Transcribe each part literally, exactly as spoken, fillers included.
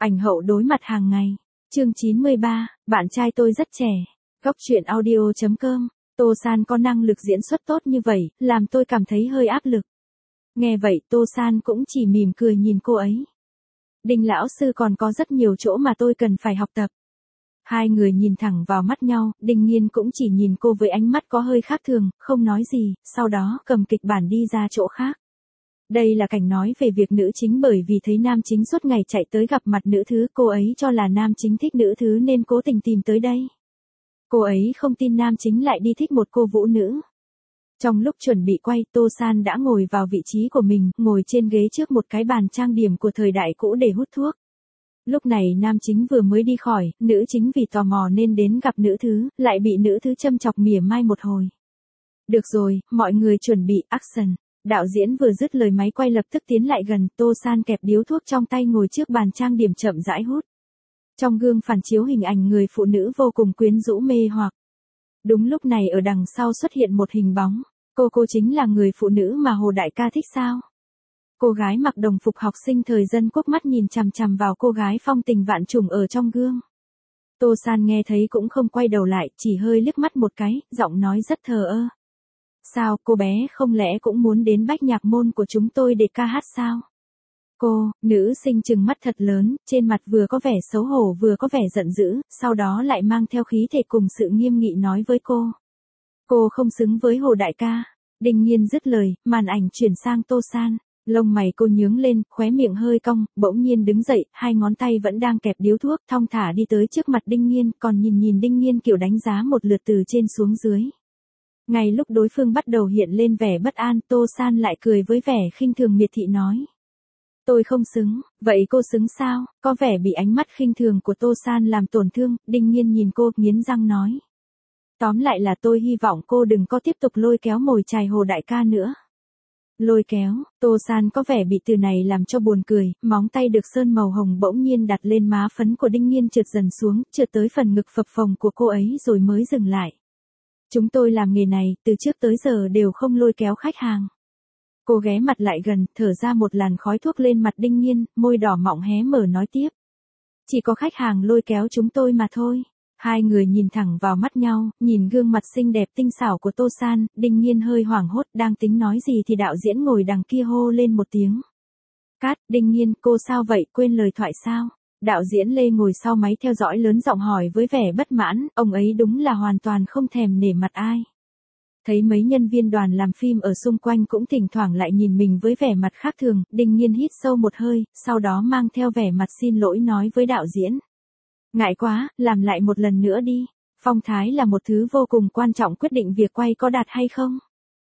Ảnh hậu đối mặt hàng ngày. Chương chín mươi ba, bạn trai tôi rất trẻ. Góc truyện audio chấm com. Tô San có năng lực diễn xuất tốt như vậy, làm tôi cảm thấy hơi áp lực. Nghe vậy Tô San cũng chỉ mỉm cười nhìn cô ấy. Đinh lão sư còn có rất nhiều chỗ mà tôi cần phải học tập. Hai người nhìn thẳng vào mắt nhau, Đinh Nghiên cũng chỉ nhìn cô với ánh mắt có hơi khác thường, không nói gì, sau đó cầm kịch bản đi ra chỗ khác. Đây là cảnh nói về việc nữ chính bởi vì thấy nam chính suốt ngày chạy tới gặp mặt nữ thứ, cô ấy cho là nam chính thích nữ thứ nên cố tình tìm tới đây. Cô ấy không tin nam chính lại đi thích một cô vũ nữ. Trong lúc chuẩn bị quay, Tô San đã ngồi vào vị trí của mình, ngồi trên ghế trước một cái bàn trang điểm của thời đại cũ để hút thuốc. Lúc này nam chính vừa mới đi khỏi, nữ chính vì tò mò nên đến gặp nữ thứ, lại bị nữ thứ châm chọc mỉa mai một hồi. Được rồi, mọi người chuẩn bị, action. Đạo diễn vừa dứt lời máy quay lập tức tiến lại gần, Tô San kẹp điếu thuốc trong tay ngồi trước bàn trang điểm chậm rãi hút. Trong gương phản chiếu hình ảnh người phụ nữ vô cùng quyến rũ mê hoặc. Đúng lúc này ở đằng sau xuất hiện một hình bóng. Cô cô chính là người phụ nữ mà Hồ đại ca thích sao? Cô gái mặc đồng phục học sinh thời dân quốc mắt nhìn chằm chằm vào cô gái phong tình vạn trùng ở trong gương. Tô San nghe thấy cũng không quay đầu lại, chỉ hơi liếc mắt một cái, giọng nói rất thờ ơ. Sao, cô bé không lẽ cũng muốn đến bách nhạc môn của chúng tôi để ca hát sao? Cô, nữ sinh trừng mắt thật lớn, trên mặt vừa có vẻ xấu hổ vừa có vẻ giận dữ, sau đó lại mang theo khí thể cùng sự nghiêm nghị nói với cô. Cô không xứng với Hồ đại ca. Đinh Nghiên dứt lời, màn ảnh chuyển sang Tô San. Lông mày cô nhướng lên, khóe miệng hơi cong, bỗng nhiên đứng dậy, hai ngón tay vẫn đang kẹp điếu thuốc, thong thả đi tới trước mặt Đinh Nghiên, còn nhìn nhìn Đinh Nghiên kiểu đánh giá một lượt từ trên xuống dưới. Ngay lúc đối phương bắt đầu hiện lên vẻ bất an, Tô San lại cười với vẻ khinh thường miệt thị nói. Tôi không xứng, vậy cô xứng sao? Có vẻ bị ánh mắt khinh thường của Tô San làm tổn thương, Đinh Nghiên nhìn cô, nghiến răng nói. Tóm lại là tôi hy vọng cô đừng có tiếp tục lôi kéo mồi chài Hồ đại ca nữa. Lôi kéo, Tô San có vẻ bị từ này làm cho buồn cười, móng tay được sơn màu hồng bỗng nhiên đặt lên má phấn của Đinh Nghiên trượt dần xuống, trượt tới phần ngực phập phồng của cô ấy rồi mới dừng lại. Chúng tôi làm nghề này, từ trước tới giờ đều không lôi kéo khách hàng. Cô ghé mặt lại gần, thở ra một làn khói thuốc lên mặt Đinh Nghiên, môi đỏ mọng hé mở nói tiếp. Chỉ có khách hàng lôi kéo chúng tôi mà thôi. Hai người nhìn thẳng vào mắt nhau, nhìn gương mặt xinh đẹp tinh xảo của Tô San, Đinh Nghiên hơi hoảng hốt, đang tính nói gì thì đạo diễn ngồi đằng kia hô lên một tiếng. Cát, Đinh Nghiên, cô sao vậy, quên lời thoại sao? Đạo diễn Lê ngồi sau máy theo dõi lớn giọng hỏi với vẻ bất mãn, ông ấy đúng là hoàn toàn không thèm nể mặt ai. Thấy mấy nhân viên đoàn làm phim ở xung quanh cũng thỉnh thoảng lại nhìn mình với vẻ mặt khác thường, Đinh Nghiên hít sâu một hơi, sau đó mang theo vẻ mặt xin lỗi nói với đạo diễn. Ngại quá, làm lại một lần nữa đi. Phong thái là một thứ vô cùng quan trọng quyết định việc quay có đạt hay không.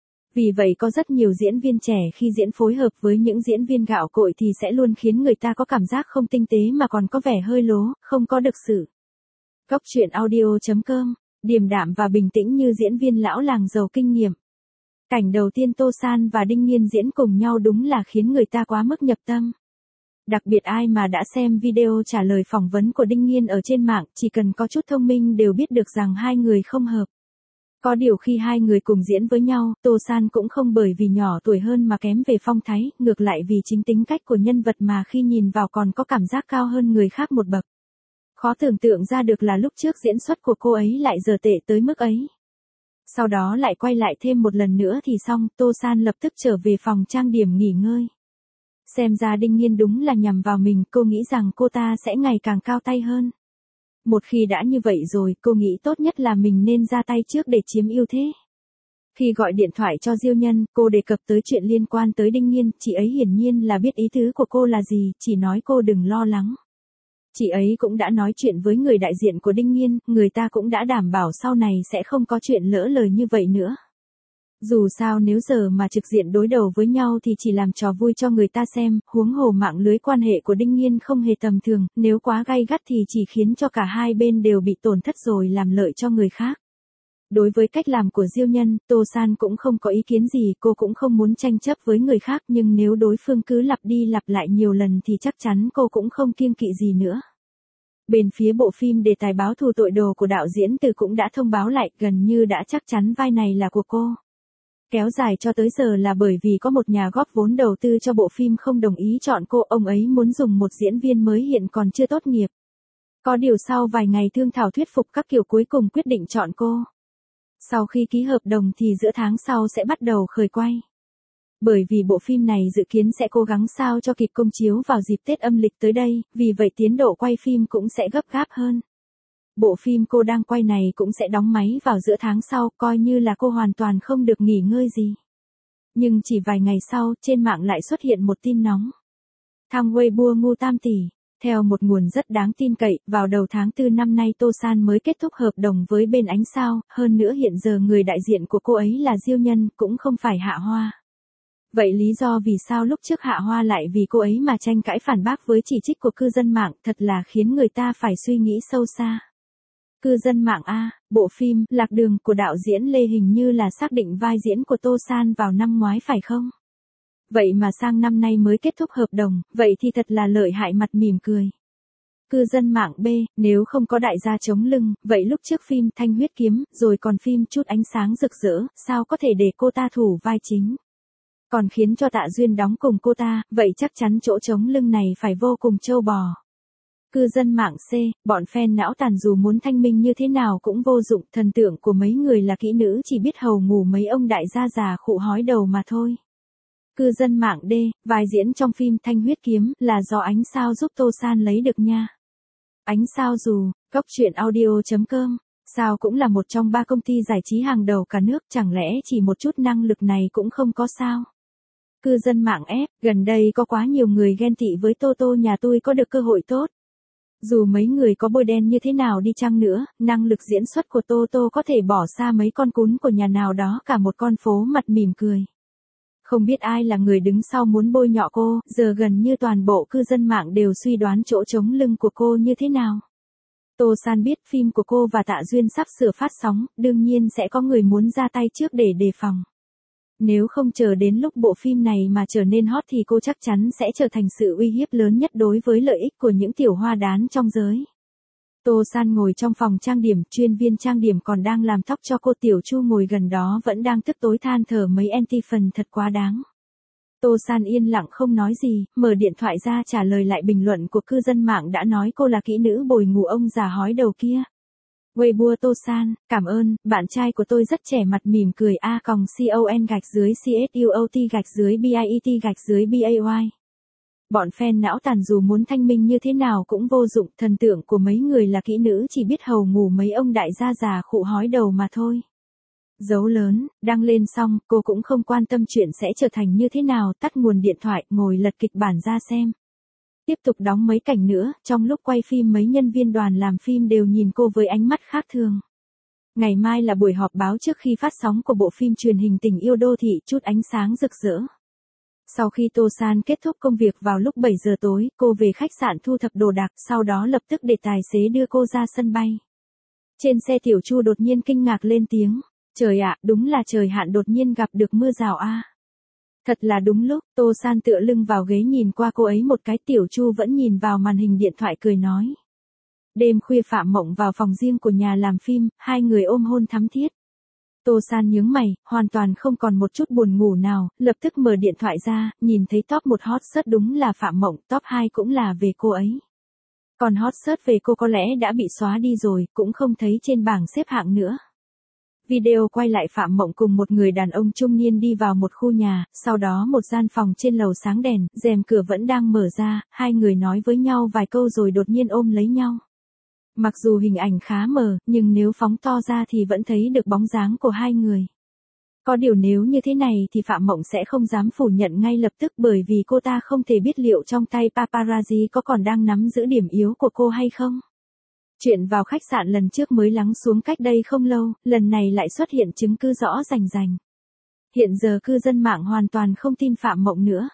Vì vậy có rất nhiều diễn viên trẻ khi diễn phối hợp với những diễn viên gạo cội thì sẽ luôn khiến người ta có cảm giác không tinh tế mà còn có vẻ hơi lố, không có được sự. Góc truyện audio chấm com, điềm đạm và bình tĩnh như diễn viên lão làng giàu kinh nghiệm. Cảnh đầu tiên Tô San và Đinh Nghiên diễn cùng nhau đúng là khiến người ta quá mức nhập tâm. Đặc biệt ai mà đã xem video trả lời phỏng vấn của Đinh Nghiên ở trên mạng, chỉ cần có chút thông minh đều biết được rằng hai người không hợp. Có điều khi hai người cùng diễn với nhau, Tô San cũng không bởi vì nhỏ tuổi hơn mà kém về phong thái, ngược lại vì chính tính cách của nhân vật mà khi nhìn vào còn có cảm giác cao hơn người khác một bậc. Khó tưởng tượng ra được là lúc trước diễn xuất của cô ấy lại dở tệ tới mức ấy. Sau đó lại quay lại thêm một lần nữa thì xong, Tô San lập tức trở về phòng trang điểm nghỉ ngơi. Xem ra Đinh Nghiên đúng là nhằm vào mình, cô nghĩ rằng cô ta sẽ ngày càng cao tay hơn. Một khi đã như vậy rồi, cô nghĩ tốt nhất là mình nên ra tay trước để chiếm ưu thế. Khi gọi điện thoại cho Diêu Nhân, cô đề cập tới chuyện liên quan tới Đinh Nghiên, chị ấy hiển nhiên là biết ý tứ của cô là gì, chỉ nói cô đừng lo lắng. Chị ấy cũng đã nói chuyện với người đại diện của Đinh Nghiên, người ta cũng đã đảm bảo sau này sẽ không có chuyện lỡ lời như vậy nữa. Dù sao nếu giờ mà trực diện đối đầu với nhau thì chỉ làm trò vui cho người ta xem, huống hồ mạng lưới quan hệ của Đinh Nghiên không hề tầm thường, nếu quá gay gắt thì chỉ khiến cho cả hai bên đều bị tổn thất rồi làm lợi cho người khác. Đối với cách làm của Diêu Nhân, Tô San cũng không có ý kiến gì, cô cũng không muốn tranh chấp với người khác, nhưng nếu đối phương cứ lặp đi lặp lại nhiều lần thì chắc chắn cô cũng không kiêng kỵ gì nữa. Bên phía bộ phim đề tài báo thù tội đồ của đạo diễn Từ cũng đã thông báo lại, gần như đã chắc chắn vai này là của cô. Kéo dài cho tới giờ là bởi vì có một nhà góp vốn đầu tư cho bộ phim không đồng ý chọn cô, ông ấy muốn dùng một diễn viên mới hiện còn chưa tốt nghiệp. Có điều sau vài ngày thương thảo thuyết phục các kiểu cuối cùng quyết định chọn cô. Sau khi ký hợp đồng thì giữa tháng sau sẽ bắt đầu khởi quay. Bởi vì bộ phim này dự kiến sẽ cố gắng sao cho kịp công chiếu vào dịp Tết âm lịch tới đây, vì vậy tiến độ quay phim cũng sẽ gấp gáp hơn. Bộ phim cô đang quay này cũng sẽ đóng máy vào giữa tháng sau, coi như là cô hoàn toàn không được nghỉ ngơi gì. Nhưng chỉ vài ngày sau, trên mạng lại xuất hiện một tin nóng. Thang Weibo ngu tam tỷ. Theo một nguồn rất đáng tin cậy, vào đầu tháng tư năm nay Tô San mới kết thúc hợp đồng với bên Ánh Sao, hơn nữa hiện giờ người đại diện của cô ấy là Diêu Nhân, cũng không phải Hạ Hoa. Vậy lý do vì sao lúc trước Hạ Hoa lại vì cô ấy mà tranh cãi phản bác với chỉ trích của cư dân mạng thật là khiến người ta phải suy nghĩ sâu xa. Cư dân mạng A, bộ phim Lạc Đường của đạo diễn Lê hình như là xác định vai diễn của Tô San vào năm ngoái phải không? Vậy mà sang năm nay mới kết thúc hợp đồng, vậy thì thật là lợi hại, mặt mỉm cười. Cư dân mạng B, nếu không có đại gia chống lưng, vậy lúc trước phim Thanh Huyết Kiếm, rồi còn phim Chút Ánh Sáng Rực Rỡ, sao có thể để cô ta thủ vai chính? Còn khiến cho Tạ Duyên đóng cùng cô ta, vậy chắc chắn chỗ chống lưng này phải vô cùng trâu bò. Cư dân mạng C, bọn fan não tàn dù muốn thanh minh như thế nào cũng vô dụng, thần tượng của mấy người là kỹ nữ chỉ biết hầu ngủ mấy ông đại gia già khụ hói đầu mà thôi. Cư dân mạng D, vai diễn trong phim Thanh Huyết Kiếm là do Ánh Sao giúp Tô San lấy được nha. Ánh Sao dù, Cốc truyện audio chấm com, Sao cũng là một trong ba công ty giải trí hàng đầu cả nước, chẳng lẽ chỉ một chút năng lực này cũng không có sao? Cư dân mạng F, gần đây có quá nhiều người ghen tị với Tô Tô nhà tôi có được cơ hội tốt. Dù mấy người có bôi đen như thế nào đi chăng nữa, năng lực diễn xuất của Tô Tô có thể bỏ xa mấy con cún của nhà nào đó cả một con phố, mặt mỉm cười. Không biết ai là người đứng sau muốn bôi nhọ cô, giờ gần như toàn bộ cư dân mạng đều suy đoán chỗ chống lưng của cô như thế nào. Tô San biết phim của cô và Tạ Duyên sắp sửa phát sóng, đương nhiên sẽ có người muốn ra tay trước để đề phòng. Nếu không chờ đến lúc bộ phim này mà trở nên hot thì cô chắc chắn sẽ trở thành sự uy hiếp lớn nhất đối với lợi ích của những tiểu hoa đán trong giới. Tô San ngồi trong phòng trang điểm, chuyên viên trang điểm còn đang làm tóc cho cô. Tiểu Chu ngồi gần đó vẫn đang tức tối than thở mấy anti phần thật quá đáng. Tô San yên lặng không nói gì, mở điện thoại ra trả lời lại bình luận của cư dân mạng đã nói cô là kỹ nữ bồi ngủ ông già hói đầu kia. Weibo Tô San, cảm ơn, bạn trai của tôi rất trẻ, mặt mỉm cười a còng con gạch dưới csuot gạch dưới biet gạch dưới bay. Bọn fan não tàn dù muốn thanh minh như thế nào cũng vô dụng, thần tượng của mấy người là kỹ nữ chỉ biết hầu ngủ mấy ông đại gia già khụ hói đầu mà thôi. Dấu lớn, đăng lên xong, cô cũng không quan tâm chuyện sẽ trở thành như thế nào, tắt nguồn điện thoại, ngồi lật kịch bản ra xem. Tiếp tục đóng mấy cảnh nữa, trong lúc quay phim mấy nhân viên đoàn làm phim đều nhìn cô với ánh mắt khác thường. Ngày mai là buổi họp báo trước khi phát sóng của bộ phim truyền hình Tình Yêu Đô Thị Chút Ánh Sáng Rực Rỡ. Sau khi Tô San kết thúc công việc vào lúc bảy giờ tối, cô về khách sạn thu thập đồ đạc, sau đó lập tức để tài xế đưa cô ra sân bay. Trên xe Tiểu Chu đột nhiên kinh ngạc lên tiếng. Trời ạ, đúng là trời hạn đột nhiên gặp được mưa rào a. Thật là đúng lúc, Tô San tựa lưng vào ghế nhìn qua cô ấy một cái, Tiểu Chu vẫn nhìn vào màn hình điện thoại cười nói. Đêm khuya Phạm Mộng vào phòng riêng của nhà làm phim, hai người ôm hôn thắm thiết. Tô San nhướng mày, hoàn toàn không còn một chút buồn ngủ nào, lập tức mở điện thoại ra, nhìn thấy top một hot search đúng là Phạm Mộng, top hai cũng là về cô ấy. Còn hot search về cô có lẽ đã bị xóa đi rồi, cũng không thấy trên bảng xếp hạng nữa. Video quay lại Phạm Mộng cùng một người đàn ông trung niên đi vào một khu nhà, sau đó một gian phòng trên lầu sáng đèn, rèm cửa vẫn đang mở ra, hai người nói với nhau vài câu rồi đột nhiên ôm lấy nhau. Mặc dù hình ảnh khá mờ, nhưng nếu phóng to ra thì vẫn thấy được bóng dáng của hai người. Có điều nếu như thế này thì Phạm Mộng sẽ không dám phủ nhận ngay lập tức, bởi vì cô ta không thể biết liệu trong tay paparazzi có còn đang nắm giữ điểm yếu của cô hay không. Chuyện vào khách sạn lần trước mới lắng xuống cách đây không lâu, lần này lại xuất hiện chứng cứ rõ rành rành. Hiện giờ cư dân mạng hoàn toàn không tin Phạm Mộng nữa.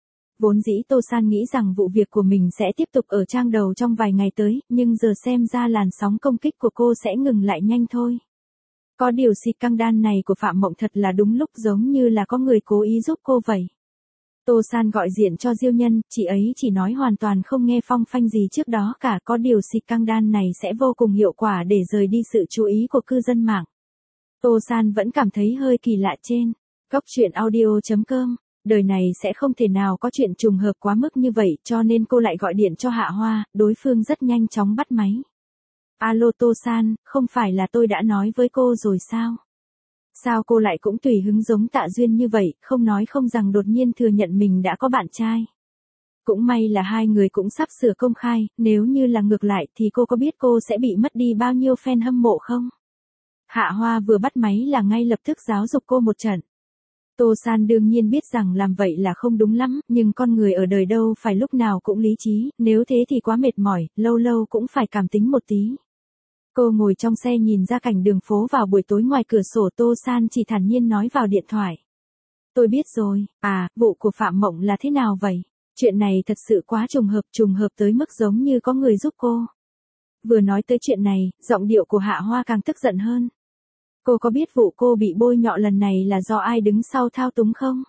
Vốn dĩ Tô San nghĩ rằng vụ việc của mình sẽ tiếp tục ở trang đầu trong vài ngày tới, nhưng giờ xem ra làn sóng công kích của cô sẽ ngừng lại nhanh thôi. Có điều xịt căng đan này của Phạm Mộng thật là đúng lúc, giống như là có người cố ý giúp cô vậy. Tô San gọi điện cho Diêu Nhân, chị ấy chỉ nói hoàn toàn không nghe phong phanh gì trước đó cả, có điều xịt căng đan này sẽ vô cùng hiệu quả để rời đi sự chú ý của cư dân mạng. Tô San vẫn cảm thấy hơi kỳ lạ trên. Cốc truyện audio chấm com. Đời này sẽ không thể nào có chuyện trùng hợp quá mức như vậy, cho nên cô lại gọi điện cho Hạ Hoa, đối phương rất nhanh chóng bắt máy. Alo Tô-san, không phải là tôi đã nói với cô rồi sao? Sao cô lại cũng tùy hứng giống Tạ Duyên như vậy, không nói không rằng đột nhiên thừa nhận mình đã có bạn trai. Cũng may là hai người cũng sắp sửa công khai, nếu như là ngược lại thì cô có biết cô sẽ bị mất đi bao nhiêu fan hâm mộ không? Hạ Hoa vừa bắt máy là ngay lập tức giáo dục cô một trận. Tô-san đương nhiên biết rằng làm vậy là không đúng lắm, nhưng con người ở đời đâu phải lúc nào cũng lý trí, nếu thế thì quá mệt mỏi, lâu lâu cũng phải cảm tính một tí. Cô ngồi trong xe nhìn ra cảnh đường phố vào buổi tối ngoài cửa sổ, Tô-san chỉ thản nhiên nói vào điện thoại. Tôi biết rồi, à, vụ của Phạm Mộng là thế nào vậy? Chuyện này thật sự quá trùng hợp, trùng hợp tới mức giống như có người giúp cô. Vừa nói tới chuyện này, giọng điệu của Hạ Hoa càng tức giận hơn. Cô có biết vụ cô bị bôi nhọ lần này là do ai đứng sau thao túng không?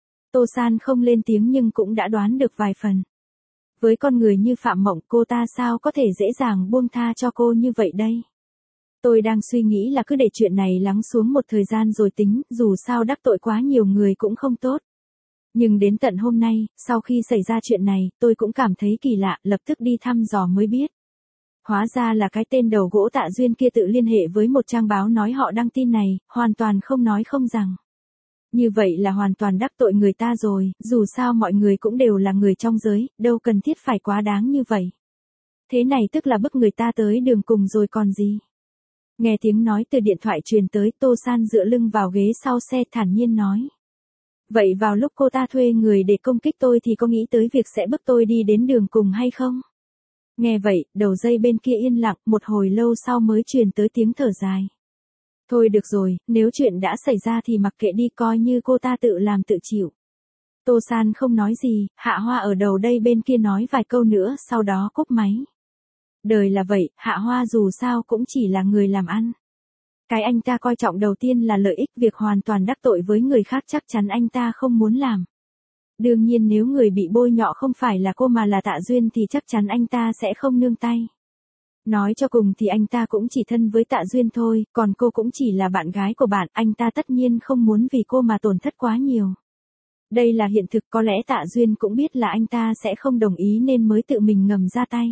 Tô-san không lên tiếng nhưng cũng đã đoán được vài phần. Với con người như Phạm Mộng, cô ta sao có thể dễ dàng buông tha cho cô như vậy đây? Tôi đang suy nghĩ là cứ để chuyện này lắng xuống một thời gian rồi tính, dù sao đắc tội quá nhiều người cũng không tốt. Nhưng đến tận hôm nay, sau khi xảy ra chuyện này, tôi cũng cảm thấy kỳ lạ, lập tức đi thăm dò mới biết. Hóa ra là cái tên đầu gỗ Tạ Duyên kia tự liên hệ với một trang báo nói họ đăng tin này, hoàn toàn không nói không rằng. Như vậy là hoàn toàn đắc tội người ta rồi, dù sao mọi người cũng đều là người trong giới, đâu cần thiết phải quá đáng như vậy. Thế này tức là bức người ta tới đường cùng rồi còn gì. Nghe tiếng nói từ điện thoại truyền tới, Tô-san dựa lưng vào ghế sau xe thản nhiên nói. Vậy vào lúc cô ta thuê người để công kích tôi thì có nghĩ tới việc sẽ bức tôi đi đến đường cùng hay không? Nghe vậy, đầu dây bên kia yên lặng, một hồi lâu sau mới truyền tới tiếng thở dài. Thôi được rồi, nếu chuyện đã xảy ra thì mặc kệ đi, coi như cô ta tự làm tự chịu. Tô-san không nói gì, Hạ Hoa ở đầu đây bên kia nói vài câu nữa, sau đó cúp máy. Đời là vậy, Hạ Hoa dù sao cũng chỉ là người làm ăn. Cái anh ta coi trọng đầu tiên là lợi ích, việc hoàn toàn đắc tội với người khác chắc chắn anh ta không muốn làm. Đương nhiên nếu người bị bôi nhọ không phải là cô mà là Tạ Duyên thì chắc chắn anh ta sẽ không nương tay. Nói cho cùng thì anh ta cũng chỉ thân với Tạ Duyên thôi, còn cô cũng chỉ là bạn gái của bạn, anh ta tất nhiên không muốn vì cô mà tổn thất quá nhiều. Đây là hiện thực, có lẽ Tạ Duyên cũng biết là anh ta sẽ không đồng ý nên mới tự mình ngầm ra tay.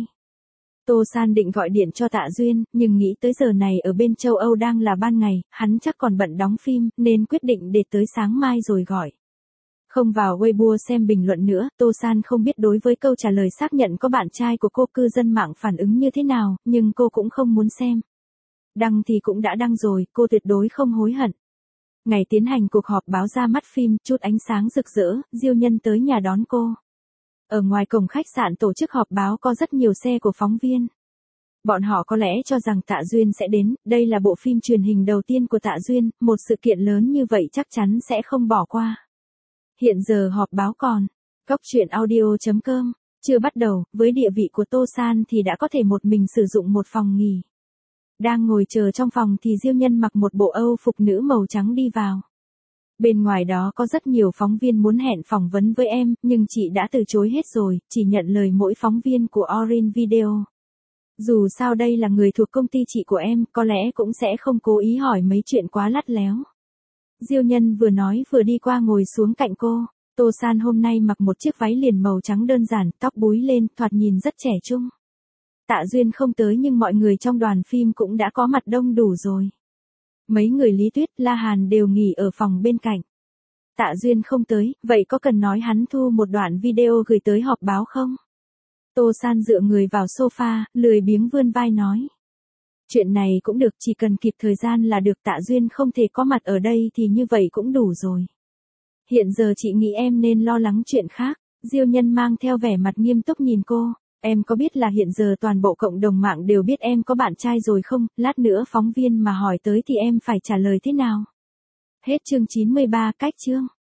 Tô-san định gọi điện cho Tạ Duyên, nhưng nghĩ tới giờ này ở bên châu Âu đang là ban ngày, hắn chắc còn bận đóng phim, nên quyết định để tới sáng mai rồi gọi. Không vào Weibo xem bình luận nữa, Tô-san không biết đối với câu trả lời xác nhận có bạn trai của cô cư dân mạng phản ứng như thế nào, nhưng cô cũng không muốn xem. Đăng thì cũng đã đăng rồi, cô tuyệt đối không hối hận. Ngày tiến hành cuộc họp báo ra mắt phim, chút ánh sáng rực rỡ, Diêu Nhân tới nhà đón cô. Ở ngoài cổng khách sạn tổ chức họp báo có rất nhiều xe của phóng viên. Bọn họ có lẽ cho rằng Tạ Duyên sẽ đến, đây là bộ phim truyền hình đầu tiên của Tạ Duyên, một sự kiện lớn như vậy chắc chắn sẽ không bỏ qua. Hiện giờ họp báo còn. Cốc truyện audio chấm com. Chưa bắt đầu, với địa vị của Tô-san thì đã có thể một mình sử dụng một phòng nghỉ. Đang ngồi chờ trong phòng thì Diêu Nhân mặc một bộ Âu phục nữ màu trắng đi vào. Bên ngoài đó có rất nhiều phóng viên muốn hẹn phỏng vấn với em, nhưng chị đã từ chối hết rồi, chỉ nhận lời mỗi phóng viên của Orin Video. Dù sao đây là người thuộc công ty chị của em, có lẽ cũng sẽ không cố ý hỏi mấy chuyện quá lắt léo. Diêu Nhân vừa nói vừa đi qua ngồi xuống cạnh cô. Tô-san hôm nay mặc một chiếc váy liền màu trắng đơn giản, tóc búi lên, thoạt nhìn rất trẻ trung. Tạ Duyên không tới nhưng mọi người trong đoàn phim cũng đã có mặt đông đủ rồi. Mấy người Lý Tuyết, La Hàn đều nghỉ ở phòng bên cạnh. Tạ Duyên không tới, vậy có cần nói hắn thu một đoạn video gửi tới họp báo không? Tô-san dựa người vào sofa, lười biếng vươn vai nói. Chuyện này cũng được, chỉ cần kịp thời gian là được. Tạ Duyên không thể có mặt ở đây thì như vậy cũng đủ rồi. Hiện giờ chị nghĩ em nên lo lắng chuyện khác. Diêu Nhân mang theo vẻ mặt nghiêm túc nhìn cô. Em có biết là hiện giờ toàn bộ cộng đồng mạng đều biết em có bạn trai rồi không? Lát nữa phóng viên mà hỏi tới thì em phải trả lời thế nào? Hết chương chín mươi ba, cách chương.